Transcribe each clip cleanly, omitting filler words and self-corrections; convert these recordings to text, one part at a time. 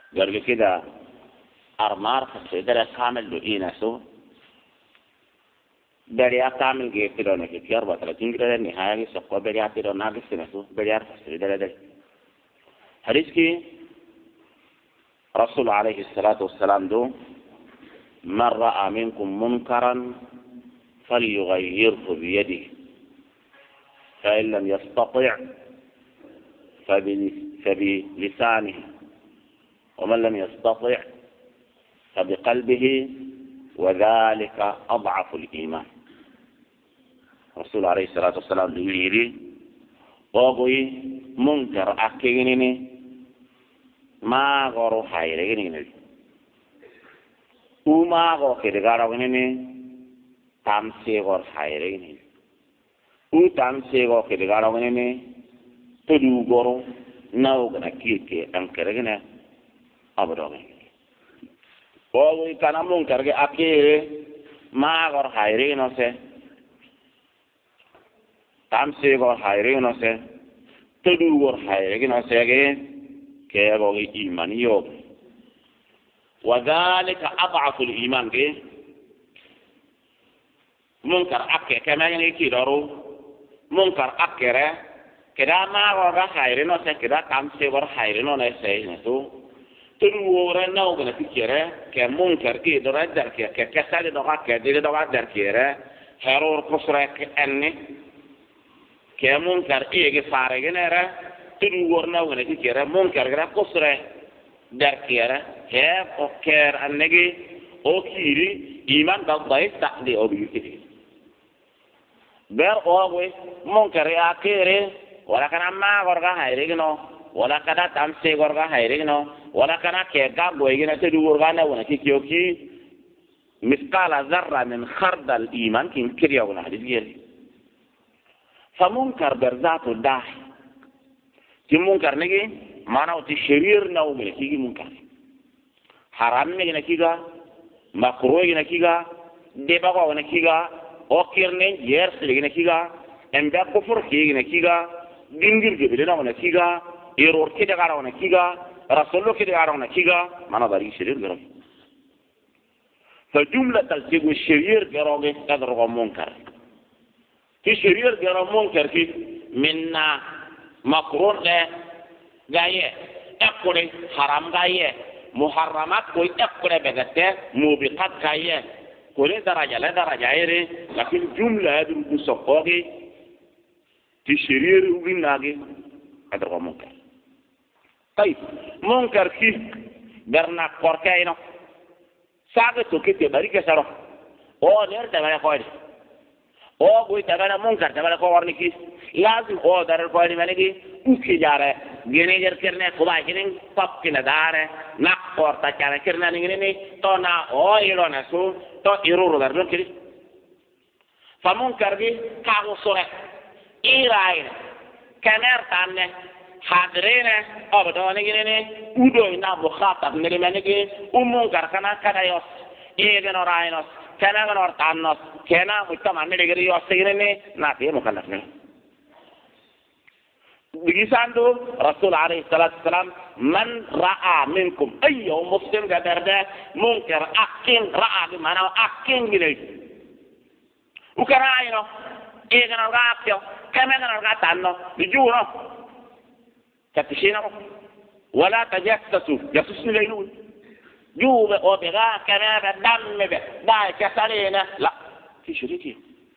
قال كده أرمار فسيدر كامل دو إيناسو بريا كامل جيتلو نكيت يربع 30 كده النهاية سقوا بريا تلو ناقص نسو بريا فسيدر ده حديثكي رسول عليه الصلاة والسلام دو من رأى منكم منكرا فليغيره بيده فإن لم يستطع فبلسانه ومن لم يستطع فبقلبه وذلك أضعف الإيمان. رسول عليه الصلاة والسلام يقول أبوي منكر أكينني ما غرو خيرينني وما غو كدغارونني تامسي غور خيرينني وتامسي غو كدغارونني تدو غورو ناوغنا كيكي أنكرغنا أبدوغي أبوي كان منكر أكيني ما غور خيرينوسي تامسي غور خيرينوسي تدو غور خيرينوسي كيغوغي إيمانيو وذلك أضعف الإيمان كي منكر أكي كما ينكي دارو منكر أكي كدا ما غوغا خيرينو سي كدا تامسي غور خيرينو نسي نسو تدوورا نوغنا تكيرا كمنكر كي دورا دركي كسالي دوغا كديري دوغا دركيرا هرور كسرك أني كمنكر إيجي فارغنرا تدوور نوغنا تكيرا منكر كدا كسرك دركيرا هيف أوكر أنجي أوكيري إيمان بالضيف تقدي أو بيوتي بير أوغوي منكر أكيري ولا كان ما غرغا هيرينو ولا كذا تامسي غرغا هيرينو ولا كان كيغا غويغنا تدور غانا ونا كيكيوكي مثقال ذره من خردل الايمان كين كرياونا حديث فمنكر برذاته داح كي منكر نجي معناه تشرير نو من كي منكر حرام نجي نكيغا مكروه نكيغا دباغو نكيغا اوكيرنين يرس نكيغا امدا كفر كي نكيغا دينغير جبلنا ونكيغا يرور كده غارا ونكيغا رسولو كده غارا ونكيغا معناه داري شرير غير فجملة الشيء الشرير غير قدر منكر في شرير غير منكر في منا مكروه غايه اكل حرام غايه محرمات كوي اكل بغته موبقات غايه كل درجه لا درجه غير لكن جمله هذه المسقوقي في شرير وبناغي هذا منكر. طيب منكر كيف برنا كوركاينو ساغتو كيتي بريكه سارو او نير تبع خويد او بوي تبع منكر تبع كورني كيس لازم او دار خويد مني اوكي جاره جينيجر كرنه كوبا جينين باب كنا داره ناكور تا كان كرنا نيني تو نا او يلونا سو تو يرورو دار كيس فمنكر دي كاغو سوره إيراين كنار تانه حاضرين أبدون يجيني ودوينا مخاطب نريمنيكي ومنكر كنا كنا يوس إيجن وراينوس كنا غنور تانوس كنا مجتمع نريجري يوس يجيني ناتيه مكلفني بيساندو رسول عليه الصلاة والسلام من رأى منكم أي مسلم قدر ده منكر أكين رأى بمعنى أكين جنيه وكنا عينه إيجن ورغاكيو كما نرغاتانو بيجونو كتشينو ولا تجسسوا جسسني لينون جوب او بغا كما بدم به دا كسالينا لا في شريكي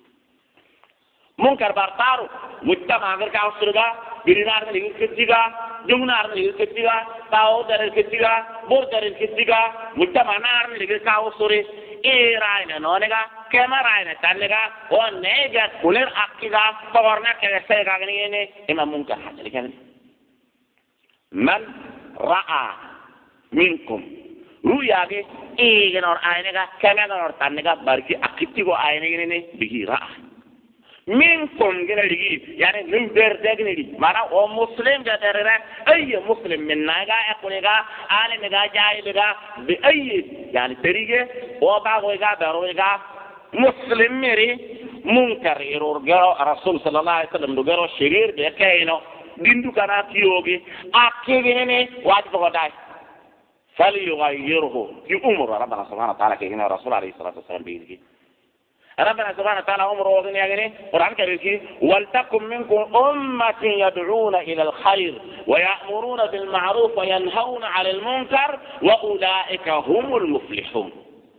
منكر بارتارو مجتمع غير كاوسرغا بيرينار نيغي كتيغا جمنار نيغي كتيغا تاو در كتيغا بور در كتيغا مجتمع نار نيغي كاوسوري إيراينا نونيغا كما راينا تانيغا ونيغا كولر أكيغا فورنا كيسيغا غنيني إما منكر حاجة كان من رأى منكم رؤياغي إيغنور آينيغا كما نور تانيغا باركي أكيتيغو آينيغني بيجي رأى منكم جنري يعني من بردة جنري مانا أو مسلم جدرنا أي مسلم من ناجا يكونيغا آل نجا جاي لغا بأي يعني طريقة وباغويغا برويغا مسلم مري منكر يرجع رسول صلى الله عليه وسلم رجع شرير بكينه ديندو كنا كيوغي أكيد جنني واجب غداي فليغيره في أمر ربنا سبحانه وتعالى كينا رسول عليه الصلاة والسلام بيجي ربنا سبحانه وتعالى أمر وغني يعني قرآن كريم ولتكن منكم أمة يدعون إلى الخير ويأمرون بالمعروف وينهون عن المنكر وأولئك هم المفلحون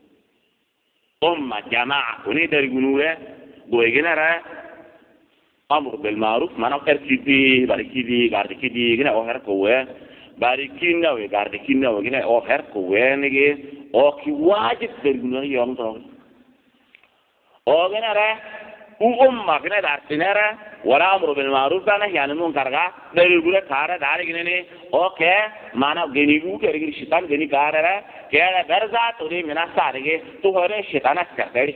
أمة جماعة ونقدر يقولوا بويجنا أمر بالمعروف ما نقدر كذي باركيدي غاردكيدي جنا أوهر كوه باركينا وغاردكينا وجنا أوهر كوه نيجي أو كي واجب ترجمة يوم تروح أوجنا أمة كنا دارتنا ولا أمر بالمعروف أنا يعني منكر dari gula kara dari gini nih oke mana gini gu kiri setan gini kara kaya berza turi minasa lagi tuh hari setan sekali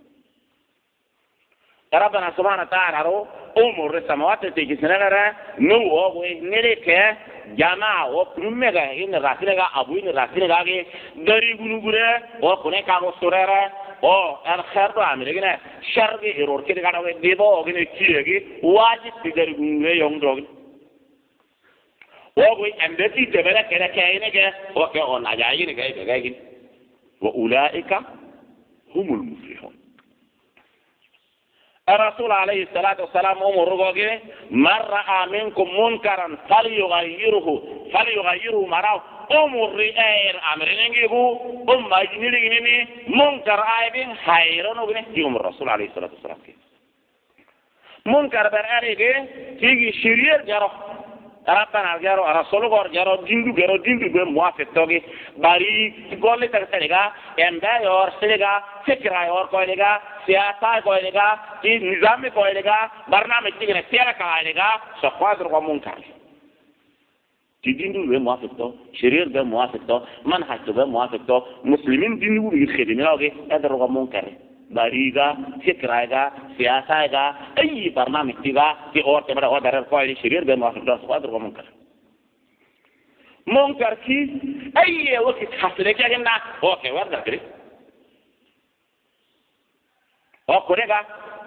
Rabbana subhanahu wa ta'ala ro umur samawati tiki senara nu ogo nile ke jama o prumega in rasinega abu in rasinega ge dari gulu o kone kamo surera o al khardo amirgina shargi error ke gada we debo gine kiyegi wajib dari gulu yong dog o we ambeti tebela kene kayne ge o ke on ajayi ne ge wa ulaika humul muflihun الرسول عليه الصلاة والسلام أمر رجوعه من رأى منكم منكرا فليغيره مراه أمر رئير أمرين جيبو جنيني منكر آيبين خيرون وبنه يوم الرسول عليه الصلاة والسلام منكر برأيه تيجي شرير جرو ربنا جرو رسول جرو ديندو بموافق توجي باري تقول ترسلها إمدا يور سلها فكرة يور كويلها سياسة كويلها نظام كويلها برنامج تيجي سيارة كويلها سقاط رقم منكر ديندو بموافق تو شرير بموافق تو منهج بموافق تو مسلمين ديندو بيخدمين أوكي هذا رقم منكر باريغا فكرة سياسة أي برنامج تيجا في أور تبرع أور درر كويل شرير بموافق تو سقاط رقم منكر كي أي وقت حصل كأننا أوكي ورد كذي أو كوريغا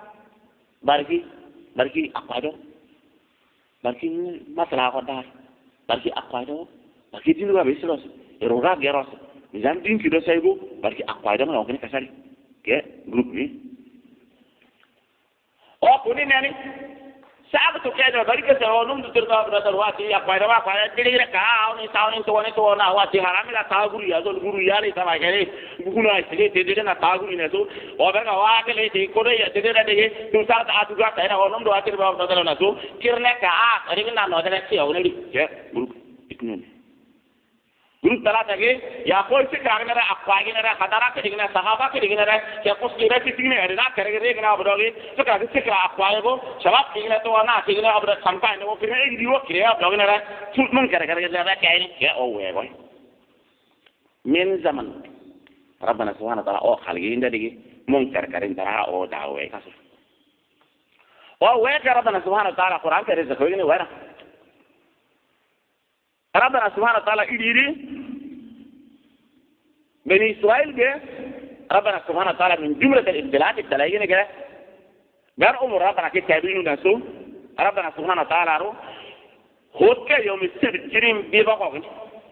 باركي أقوادو باركي مثلا أقوادار باركي أقوادو باركي دينو بيسلوس إيروغا جيروس نظام دين كده سايبو باركي أقوادو ما ممكن كسر كه جروب ني أو كوني ناني ساعة تكاد باركي سوالهم تطلع برادر واتي أقوادو ما أقوادو تيجي كأو نساوني تونا واتي حرامي لا تاغوري يازول غوري يالي سما كذي بقولنا إستلي تيجي نا تاغوري نسو أو بقى واقع لي تيجي كوري تيجي نا تيجي تمسار تأتوجا تينا ونم دو أتير بابا برادر نسو كيرنا كأ أريكنا نودنا كي أو نري كه جروب إتنين جروب ثلاثة كي يا كل شيء كأننا أقوى خدارا كدينا صحابة كدينا يا كوس كيرا تيجينا هرنا كرينا أبراغي فكذا تيجي أقوى يبو شباب كدينا تو أنا كدينا أبراغ سامكا إنه كدينا يجيبوا كدينا أبراغنا شوت من كرينا كأني يا أوه boy من زمن ربنا سبحانه وتعالى أو خالقين ده دقي منكر كريم ترى أو دعوة كسر أو وين ربنا سبحانه وتعالى القرآن كريم زكويني وين ربنا سبحانه وتعالى إديري بني إسرائيل جه ربنا سبحانه وتعالى من جملة الابتلاءات التلاقين جه غير أمور ربنا كتابين نسو ربنا سبحانه وتعالى رو خود يوم السبت كريم بيبقى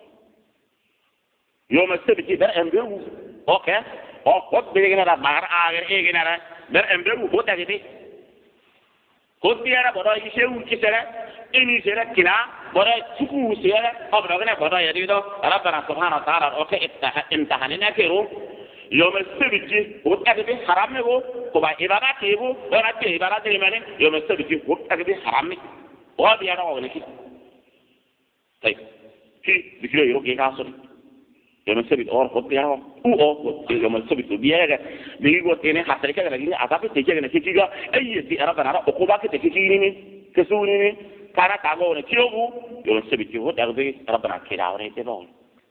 يوم السبت ده أمبرو أوكي أو خود بيجينا ده بار آخر إيجينا ده ده أمبرو خود ده خود بيجينا بدو يشيل كسرة إني سيرة كنا بدو تكو سيرة أبرقنا بدو يديدو ربنا سبحانه وتعالى أوكي امتحاننا كيرو يوم السبت خود ده حرام نبو كوبا إبارة كيبو ولا كي إبارة تيماني يوم السبت خود ده حرام وهذا بيانا وغنكي طيب في ذكر يروح يكاسر يوم السبت أور خد بيانا أو يوم السبت بيانا بيجي قلت إني حصل كذا لكن أعتقد تيجي كذا أي شيء ربنا را أقوبك تيجي كسوني كارا تاغون كيوبو يوم السبت خد أغذي ربنا كذا وريه تبون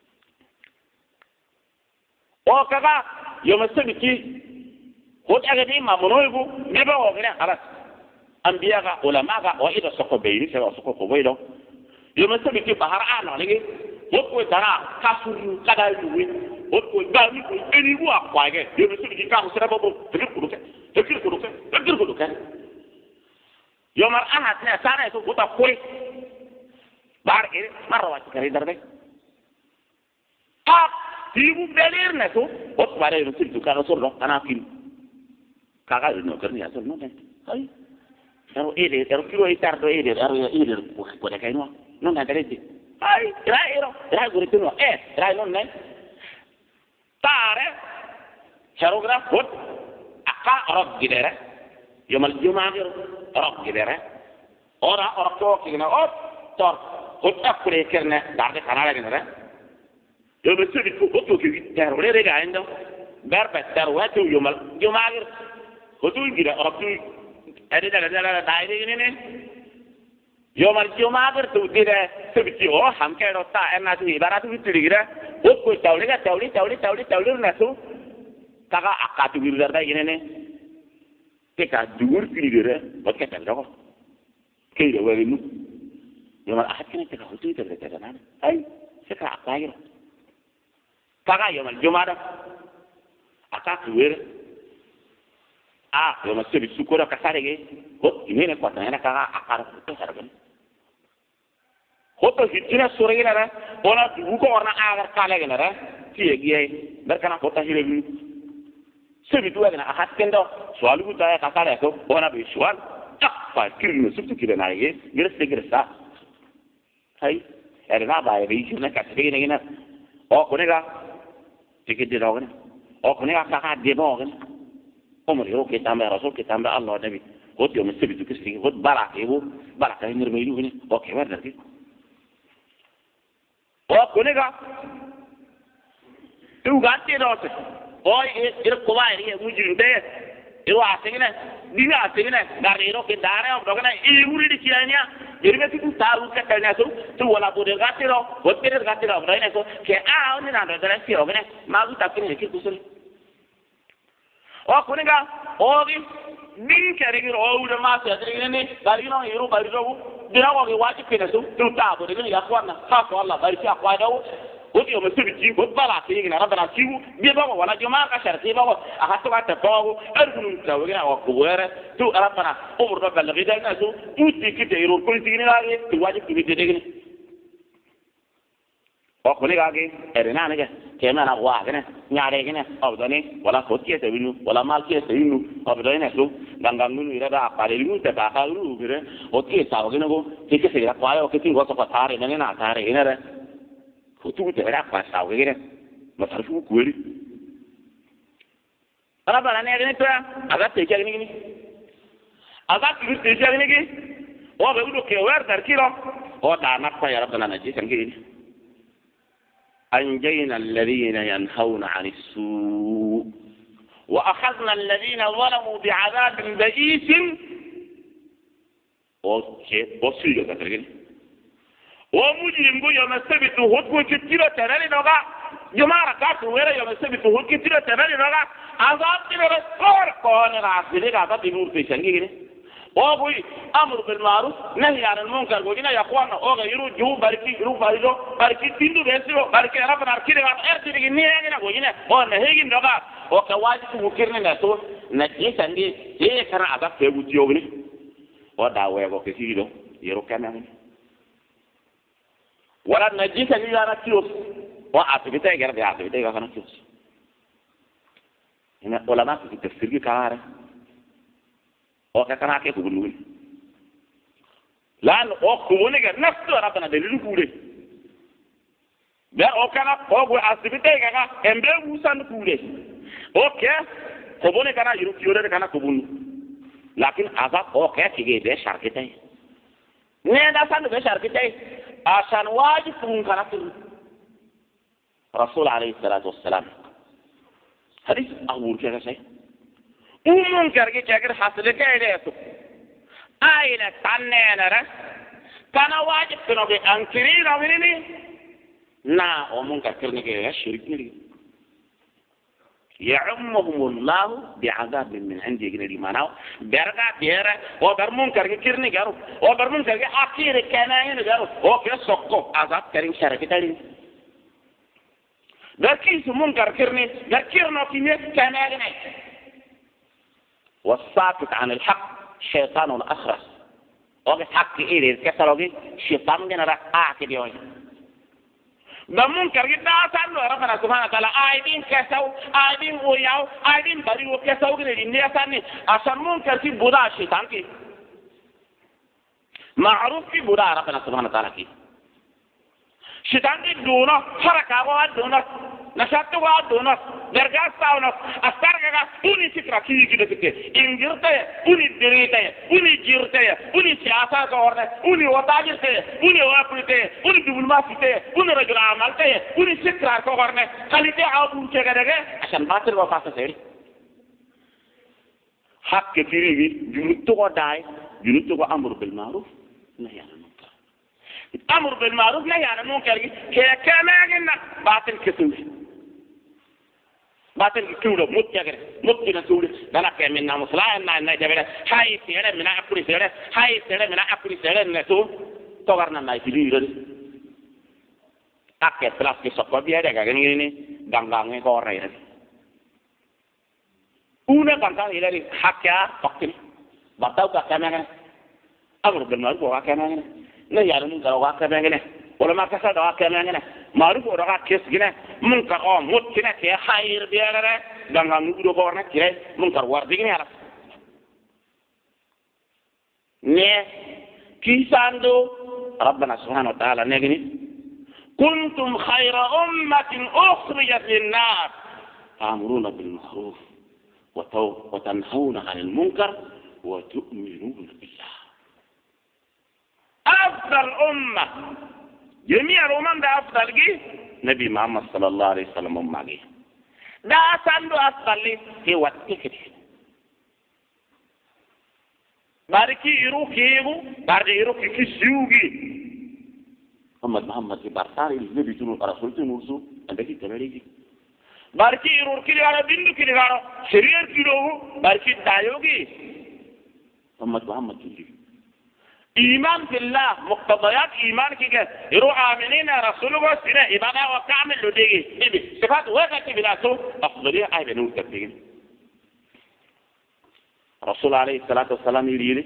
أو كذا يوم السبت خد أغذي ما منويبو نبوا كذا خلاص أنبياء علماء وإذا سقوا بيني سواء سقوا قبيلة يوم السبت بحر أنا نيجي وقوي ترى كاسوري كذا يوي وقوي غامي إني هو أقوى يوم السبت كاسو سربوا تكير كلوك يوم الأحد سنة يسوع بوتا كوي بار إيه مرة واحد كريدر ده ha tibu belir na to ot bare no tibu kana sordo ana kin kaga no karni asol no ne ay ero kilo itar do ero ko de kay no non na dare di ay ra gurituno ra non ne tare charograf hot aka rok gidere yomal jumaagir rok gidere ora to kina ot tor hot akure kerne darde kanala gidere yo be sebi ko to ki ter re ga endo berbe ter watu yomal jumaagir hotu gida rok tu ade daga daire ne yomal jumaagir tu dire sebi ti o hamke ro ta ena tu ibaratu bitirigira hot ko tawli na tu kaga akatu girdar da yene ne te ka dugur tiligere bot ka tan do ke de wari nu yomal ahakene te ka hutu te de na ay se ka akayro kaga yomal jumada akatu wer yomal sebi sukora ka sarege hot imene ko tan na kaga akara to sargen hoto hitina sorega na ona dugu ko orna agar kale gena ra tiye giye berkana hota hiregu sebi tuwa gena ahat kendo soalu ku taya kakale ko ona be soal fa kirno subtu kirena ye gersa hay erna ba ye na ka tege na o konega tege de rogna o konega ka de rogna o mo ro ke tambe rasul ke tambe allah nabi hot yo sebi tu kisti hot barake wo baraka nir me lu ne o ke war darki o konega tu gatte rote o ko wairi mujinde iro asengene diga asengene garero ke dare o dogana e muri di kianya jerime tu taru ka tanya so tu wala bode gatiro hotere gatiro braine so ke oni na dara si ogene magu takini ke kusuri o kuninga o di din kare giro o ude ma se adrigene ni garino iro bariro dira ko waji kene so tu tabo de ni yakwana ha ko Allah bari ka kwa dawo ودي يوم السبت خد بلا تيجي ربنا سيو بيبغى ولا جماعة كشرتي بغى أخذت بعد تبغى أرجو تاوينا وكبوره تو ربنا أمر رب الغداء ناسو توتي كده يروح كل تيجي نلاقي تواجه تبي تيجي أخوني كاجي أرنا نجا كمان أنا واقعنا نعرف كنا أبداني ولا خوتي تبينو ولا مال كي تبينو أبداني نسلو دعانو يرى أقارنو تباكارو بيره أوكي تاوكينا كو تيجي سيرا قاية أوكي تيجي غوصة فتارة نحن نتارة هنا ده futu te era kwa sawe gere matarfu kweli ala bala ne gene to aga te jagni gini aga te jagni gini o be udo ke wer dar kilo o da nakta ya rabbana naji kan gini anjayna alladhina yanhauna 'anil su' wa akhadna alladhina zalamu bi'adabin ba'is o ke bosu ga gini ومجرم جو يوم السبت وهو كتير تراني نوغا جماعة كاتو ويرا يوم السبت وهو كتير تراني نوغا عذاب كتير رسول كون راسلي كذا تنور في شنجي كده وابوي أمر بالمعروف نهي عن المنكر وجينا يا أخوانا أوغا يرو جو باركي تندو بيسيرو باركي ربنا أركيد غاب أرتي لكن نيجينا وجينا أو نهيجي نوغا أو كواجب مكرنا نسو نجي شنجي إيه كنا عذاب تبوتيو بني وداوي أبو كثيرو يرو كمان ولا نجيك اللي أنا كيوس وعاطفتي جرب عاطفتي كأنا كيوس هنا ولا ما في تفسير كاره أو كأنا كيف بقولون لأن أو كونه كان نفسه ربنا دليل كوره ده أو كنا أو عاطفتي كأنا إمبر وسان كوره أوكي كونه كنا يروح كنا كبون لكن عذاب أو كيف ده شركتي نيدا سان ده شركتي عشان واجب كنا كل رسول عليه الصلاة والسلام حديث أقول كذا شيء منكر كذا حصل كذا يسوع أين تنين را كان واجب كنا بأنكرين أمرني نا ومنكر كذا كذا شريك نري يعمهم الله بعذاب من عنده جنري ماناو برجع بيرة وبرمون كرجع كيرني جارو وبرمون كرجع أكير كناين جارو وكيس سكوا عذاب كريم شركة تاني لكن سمون كركيرني كركيرنا كمية كناين والساكت عن الحق شيطان أخرس وبحق إيري كسروجي شيطان جنرا أكيد يوم da munkar gi da san lo rabbana subhanahu wa ta'ala aidin kasaw aidin oyaw aidin bari o kasaw gi ne sanni asan munkar ki buda shaitan ki ma'ruf ki buda rabbana subhanahu wa ta'ala ki shaitan ki dono haraka wa dono nashattu wa dono derga sawno astarga uni fikra ki gi de ingirte uni dirite uni jirte uni siyasa ko orne uni wadajirte uni wapite uni dibulmasite uni rajul amalte uni fikra ko orne khalite abu chegadaga asan batir wa fasa seri hak ke tiri junutto ko dai junutto ko amru bil ma'ruf nahy anil munkar amru bil ma'ruf nahy anil munkar ke kama batil kesuwi batin tuulo mutjagere mutina tuulo dana ke minna muslaan na jabere hay sere mina apuri sere ne to garna na filiro akke plas ke sokko biya daga ni gangange ko rere una gangang ilari hakya tokkini batau ka kamanga amru bil ma'ruf wa kamanga ne yarun garo wa kamanga wala ma kasa da wa kamanga ma'ruf wa ka kesgina munkar o mutina ke khair biara gangang ngudo ko na kire munkar war digni ala ne kisando rabbana subhanahu wa ta'ala negni kuntum khayra ummatin ukhrijat lin-nas ta'muruna bil ma'ruf wa tanhauna 'anil munkar wa tu'minuna billah afdal ummah جميع الأمم ده أفضل جي نبي محمد صلى الله عليه وسلم ماجي ده أصله أفضل لي هي واتكت باركي يروكيبو باركي يروكي كسيوجي محمد بارسال النبي تنو رسول تنوسو عندك تمريجي باركي يروكي على بندو كده على سرير كده باركي دايوجي محمد تنجي إيمان بالله مقتضيات إيمان كذا يروح آمنين رسوله وسنة إبادة وكامل لديه نبي صفات وقت بلاسو أفضلية أي بنو تبتين رسول عليه الصلاة والسلام يريد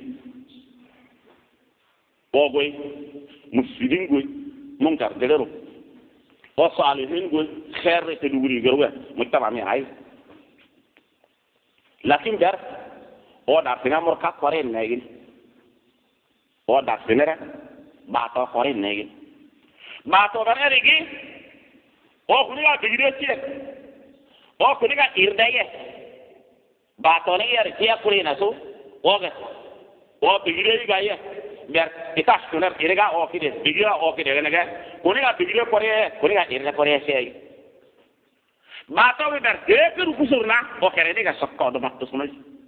وقوي مسلمين قوي منكر دلرو وصالحين قوي خير تدوري قروه مجتمع عايز لكن جار هو دارتنا مركا قرين نايجين o da senere bato khore negi bato ganere gi o kuniga bigire tie o kuniga irdaye bato ne yar tie kurina so o ga o bigire ga ye ber itash kunar irga o kide bigira o kide ga kuniga bigire kore kuniga irda kore sei bato be ber dekru kusurna o kere ne ga sokko do matto sunai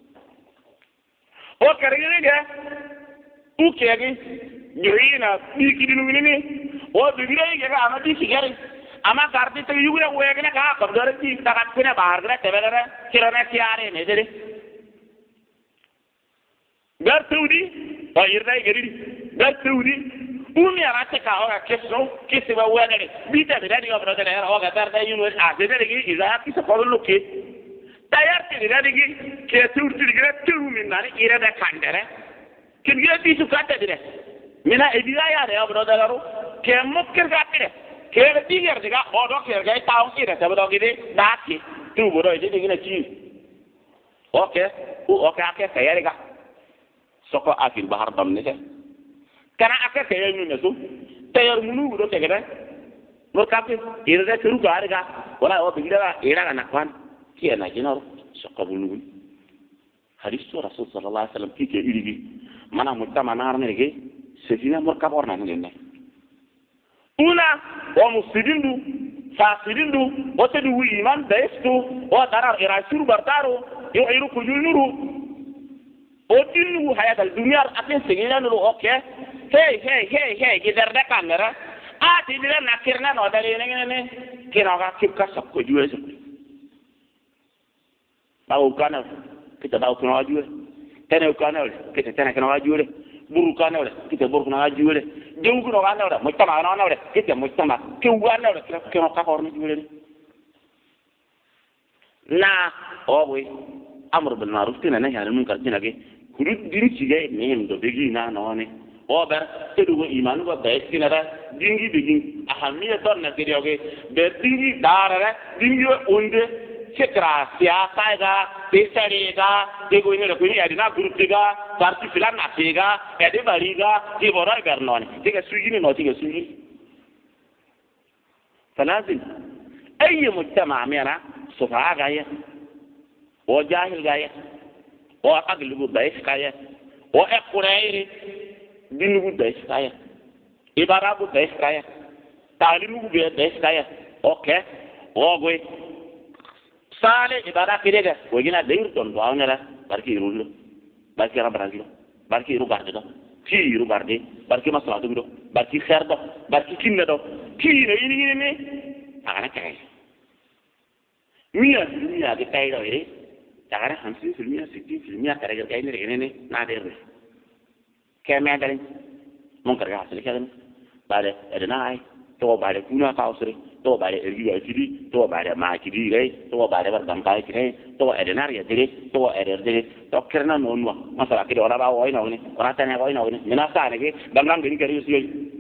o kere ne ga ukegi nyina bikidi nungini o bibire ge ga amadi sigari ama gardi te yugure wegene ka ko dore ti takat pina bahar gre tebelere kirana tiare ne dere gar tuudi o irday gari gar tuudi umi arate ka o kesso kisse ba wegene bita de dadi obro de o ga dar day yunu a de de gi iza ki so ko lukke tayar ti de gi ke tuudi gre tuumi minani ire da kandere kin yedi su katta dire mina edira ya re abro dalaro ke mukkir gatte ke diger diga odo ke ga taw ire ta bodo gide dati tu bodo ide digina ci okay ake kayere ga soko akil bahar dam ne kana ake kayere ni ne su tayar munu bodo ke gida no kape ire da turu ga ga wala o bigira ira ga nakwan ki na jinaro soko bulu hadis rasul sallallahu alaihi wasallam ki ke irigi mana mujtama nar nege sefina morka borna ngene una wa muslimindu fasirindu wa tadu iman daistu wa darar irashur bartaro yu'iru kujunuru odinu hayat al dunya atin segina no okay hey gidarda kamera ati dira nakirna no dali ngene kiraga kipka sakko juwe bawo kana kita bawo kana juwe tene kanawle kete tene kana wajure buru kanawle kete buru kana wajure jengu no kanawle mujtama kanawle kete mujtama ke wanawle ke no ka horni jure na owe amru bil ma'ruf tina nahy anil munkar tina ge hudud diri cige ne do begi na no ne o ber tedu imanu ba be kinara dingi digin ahamiya ton na kirioge be dingi darara dingi onde sekra siasa ga pesare ga dego ini ko ni adina group ga parti filan na tega ede bariga di bora bernoni tiga sujini no tiga sujini فلازم اي مجتمع منا صفعاء غايه وجاهل غايه واقلب ضعيف غايه واقرائر دينو ضعيف غايه عبارة ضعيف غايه تعليم ضعيف غايه اوكي وغوي sale ibada kirega wajina deir ton waawna la barki irul barki rabragi barki iru barde do ki iru barde barki maslahatu do barki khair do barki kinna do ki ne ni agara kay miya de tay do ire agara 50% 60% kare kay ne na de re keme dalin mon kare hasle kadan bale edna ay to bale kuna kausri to bare riya kidi to bare ma kidi gai to bare bar dam kai kidi to edenar ya dire to eder to kerna nonwa masala kidi ora ba woi no ni ora tane woi no ni mina sa ne ge dangang gini kari usi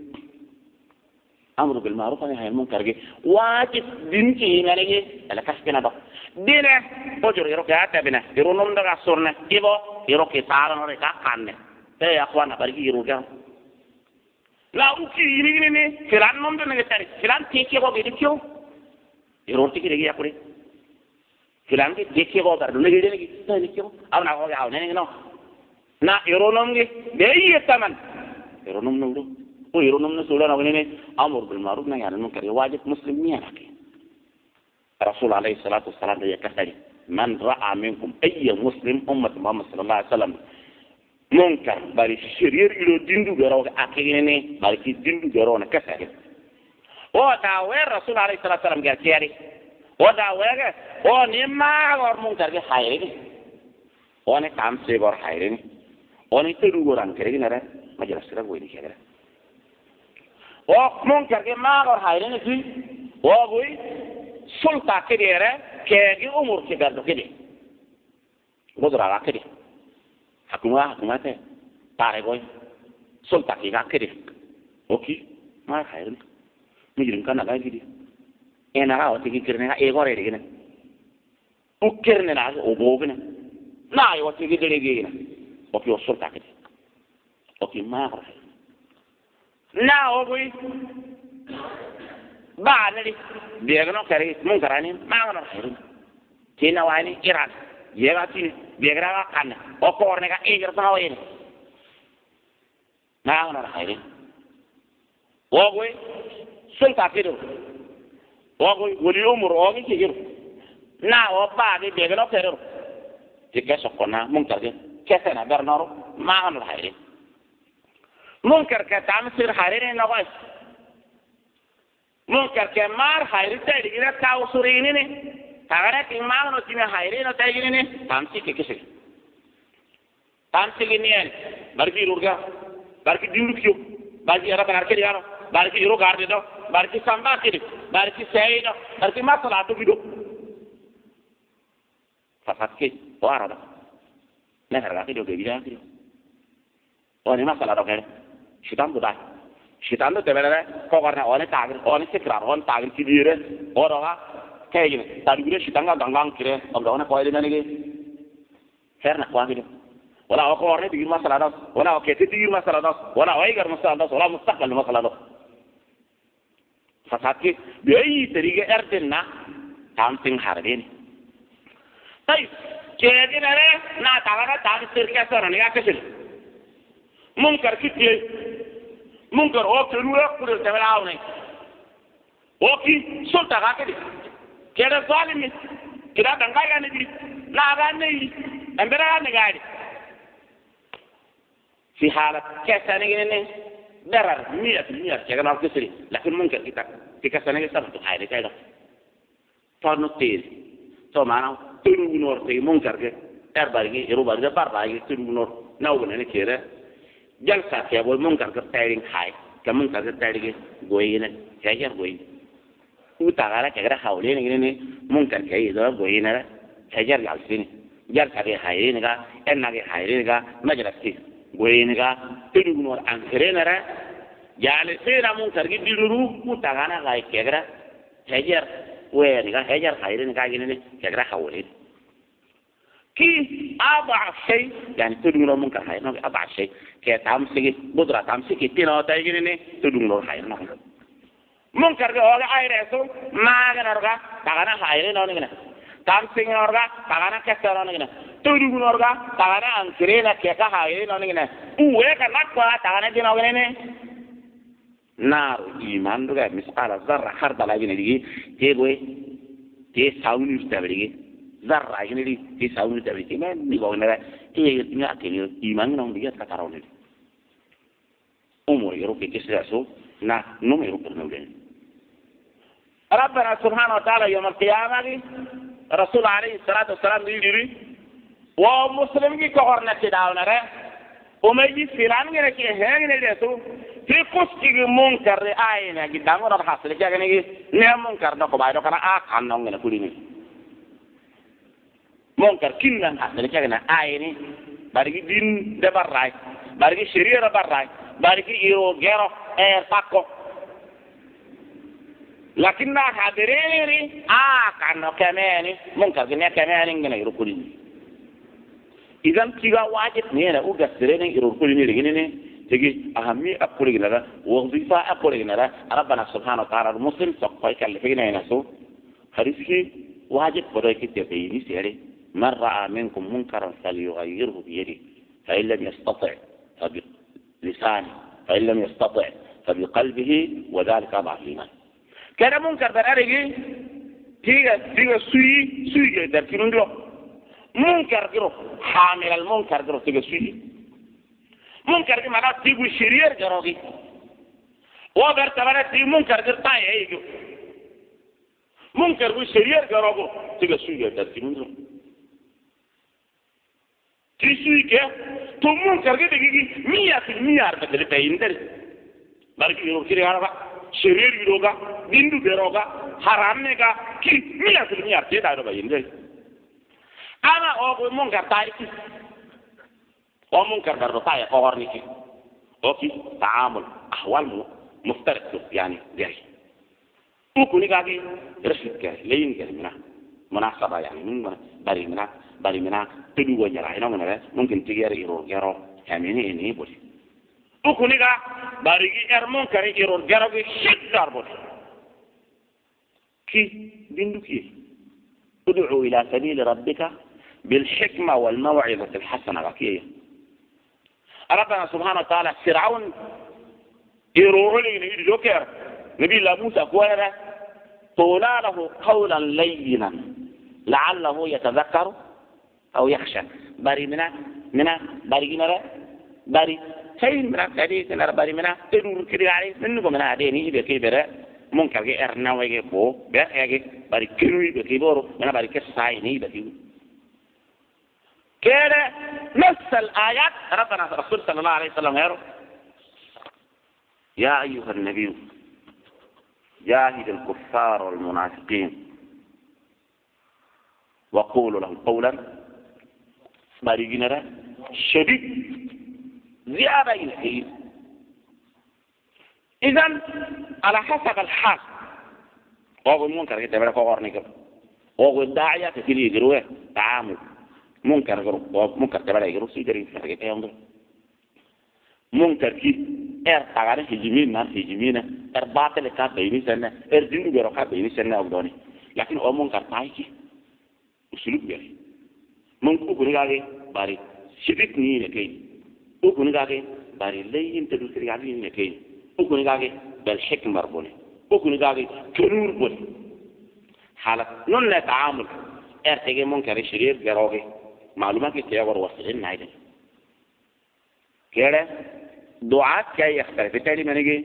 amru bil ma'ruf wa nahy anil munkar ge wajib din ci ngane ge ala kasbina do dine o jor yoro ka ta bina yoro nom daga sorne ibo yoro ke tara no re ka kanne te akhwana bari yoro ga la uki ini filan nom de ngetari filan teke ko gedi kyo roti ki regi akure filan ki teke ko dar ne gedi ne kyo awna ko ga ne no na ironom ge be yetaman ironom no do o ironom no sura na ne amr bil ma'ruf nahy anil munkar wajib muslim ni araki rasul alayhi salatu wassalam ya kasari man ra'a minkum ayy muslim ummat muhammad sallallahu alaihi wasallam munkar bari shirir ilo dindu garo akene bari ki dindu garo na kasare o ta we rasul alayhi salatu wasallam ga tiari o da we ga o ni ma gor munkar ge hayre o ne kam se gor hayre ni o ne tedu goran kere ni ra majalas ra go ni kere o munkar ge ma gor hayre ni ki o goi sulta kere ke ge umur ke gardo kede godra ra kede hakuma te pare goy solta ki gakede oki ma khairin mijirin kana ga gidi ena ga oti kirne ga e gore de ne o kirne na o bogene na yo ti gidi de ne oki o solta kede oki ma gore na o goy ba ne di de ga no kare mun karani ma ga no khairin tina wani iran yega tini begra kan o korne ga eger sama wayne na na hayre o goy sulta kedo o goy woli umur o ngi kigiru na o ba de begra kero tike sokona mun targe kesena bernaro ma na hayre munkar ka tamsir hayre na goy munkar ke mar hayre tadi ina tawsurini ne tagara ki magno tina hayre no tayini ne tamsi ke kese tamsi ni en barki rurga barki dindu kyo barki ara banar ke yaro barki iro garde do barki samba ke barki saydo barki masala to bido fafatke o arada ne harga ke do ge biya ke o ni masala do ke shitam do dai shitam do tebere ko garna one tagir one sekrar on tagir ki dire o roga kayine tadugure shitanga gangang kire ogona koyde nanige herna kwangide wala ko orne digir masala dos wala ko kete digir masala dos wala waygar masala dos wala mustaqbal masala dos fasatki beyi teriga erdenna tamting harbeni tay kede nare na tagara tag sirke sorani ga kesil munkar kitte munkar o kenu yakure tebelawne o ki sulta ga kede keda zalimi kida dangaya ne bi la ga ne ambera ne gari fi halat kesa ne darar miyat kega na kesri lakin munkar kita kesa ne sa to hayde kayda torno tel to mana turu nor te munkar ke bari ru bari bari turu nor naw ne kere jalsa ke bol munkar ke tayring hay ke munkar ke tayring goyine kajar goyine utagara kagara hawle ne munkar kai do goyina ra hajar galsini jar kare hayre ga enna ge hayre ga majlasi goyeniga tudugno ankerenara jale sera munkar gi diruru mutagana ga kegra hejer weniga hejer khairin ga gine kegra hawlid ki أضعف شيء يعني تدعو منكر خير نقول أضعف شيء كتامسك بدرة تامسك تينا تايجيني تدعو خير نقول منكر جوال عيرسو ما جنرجع تغنى خير نقول تامسك نرجع تغنى كسر نقول تدعو نرجع تغنى أنكرنا كيكا خير نقول هو كنقطع تغنى دينا نقول نار إيمان رجع مسألة ذرة خرد على جنيه تيجي تيساوني استبرجي zarra ini di sauni dari sini ni bawa nera ini akhirnya iman nong dia kata orang ini umur itu kita sesuatu nah nomor itu pernulian Rabbana subhanahu wa ta'ala yom al-qiyamah Rasul alaihi salatu wassalam diri wa muslim ki kohorna tidak nera umayi filan ngira ki heng ngira itu fi kusti munkar ayna kita ngor hasil jaga ni ne munkar do ko baydo kana akan nong ngira kulini munkar kinnan asali kagana ayini barigi din de barray barigi shari'a barray barigi iro gero pako lakinna hadireni kanu kamani munkar gine kamani ngene iro kulini idan tiga wajib ne na uga sirene iro kulini rigine tigi ahammi akuri gina wazifa akuri gina rabbana subhanahu wa ta'ala muslim sokko kallifina nasu hariski wajib bodoy kitte bayini sere من رأى منكم منكرا فليغيره بيده فإن لم يستطع فبلسانه فإن لم يستطع فبقلبه وذلك أضعف الإيمان كان منكر برارجي تيجا سوي در كيلو منكر كيلو حامل المنكر كيلو تيجا سوي منكر كي معناه تيجو شرير جروجي وبرتبنا تيجو منكر كيلو تاي هيجو منكر كي شرير جروجو تيجا سوي در كيلو Kisui ke, tumun kerja begini, miar betul betul. Bagi orang kiri orang serir juga, bindu beroga, haram nega, ki miar tidak ada betul. Ana orang mungkar taiki, orang mungkar berdoa orang ni, oke, ta'amul, ahwal muftarik tu, yani dia. Ukuni kaki, resik ke, lain ke mana, munasabah yani, bari mina tudu go nyara ina ngone mungkin tigere iro gero hamini ini bodi ukuni ga bari gi mon kari iro gero gi shiddar bodi ki bindu ki ud'u ila sabil rabbika bil hikma wal maw'izati al hasana gakiya rabbana subhanahu wa ta'ala fir'aun iro ni joker nabi la musa ko era qula lahu qawlan layyinan la'allahu yatadhakkaru أو يخشى باري منا باري منا باري شيء منا كذي سنر باري منا تدور كذي عليه منو منا أديني بكي برا ممكن كي أرنا ويجي بو بكي باري كنوي بكي بورو منا باري كسايني بكي كذا نفس الآيات ربنا رسول صلى الله عليه وسلم يا أيها النبي جاهد الكفار والمنافقين وقولوا لهم قولا bari ginara shadid ziyada ilhi idan ala hasab al hal wa munkar ke tabara ko orni ko wa da'iya ke kili girwe ta'amul munkar garo wa munkar tabara garo si dari farge tayando munkar ki tagara hijimina batel ka bayni sanna dindu garo ka bayni sanna ogdoni lakin o munkar taiki usulub gari mun ku kuni gage bari shidit ni ne kai ku kuni gage bari layin ta dusri gage ne kai ku kuni gage bal hikmar bone ku kuni gage tunur bone hala non la ta'amul tege mun kare shirir garoge معلومات كي يقر وصلين عيدا كده دعاء كي يختلف بالتالي ما نجي